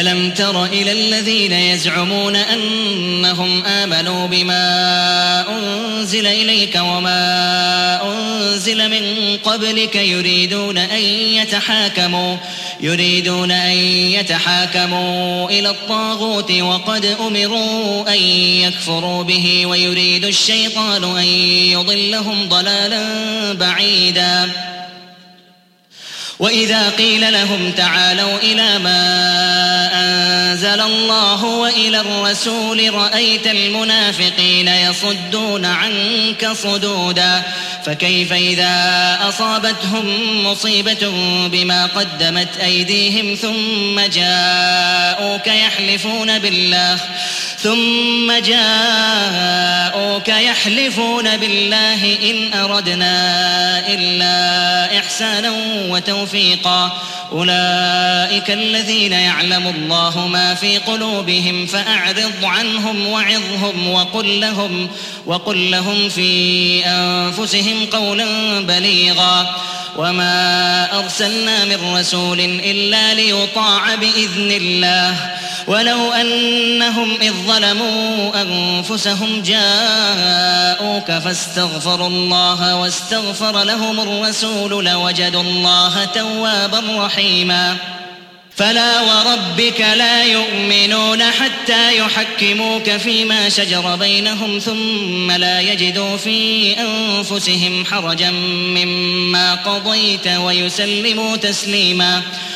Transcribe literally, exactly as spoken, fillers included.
ألم تر إلى الذين يزعمون أنهم آمنوا بما أنزل إليك وما أنزل من قبلك يريدون أن يتحاكموا يريدون أن يتحاكموا إلى الطاغوت وقد أمروا أن يكفروا به ويريد الشيطان أن يضلهم ضلالا بعيدا وإذا قيل لهم تعالوا إلى ما أنزل الله وإلى الرسول رأيت المنافقين يصدون عنك صدودا فكيف إذا أصابتهم مصيبة بما قدمت أيديهم ثم جاءوك يحلفون بالله ثم جاءوك يحلفون بالله إن أردنا إلا إحسانا وتوفيقا أولئك الذين يعلم الله ما في قلوبهم فأعرض عنهم وعظهم وقل لهم, وقل لهم في أنفسهم قولا بليغا وما أرسلنا من رسول إلا ليطاع بإذن الله ولو أنهم إذ ظلموا أنفسهم جاءوك فاستغفروا الله واستغفر لهم الرسول لوجدوا الله توابا رحيما فلا وربك لا يؤمنون حتى يحكموك فيما شجر بينهم ثم لا يجدوا في أنفسهم حرجا مما قضيت ويسلموا تسليما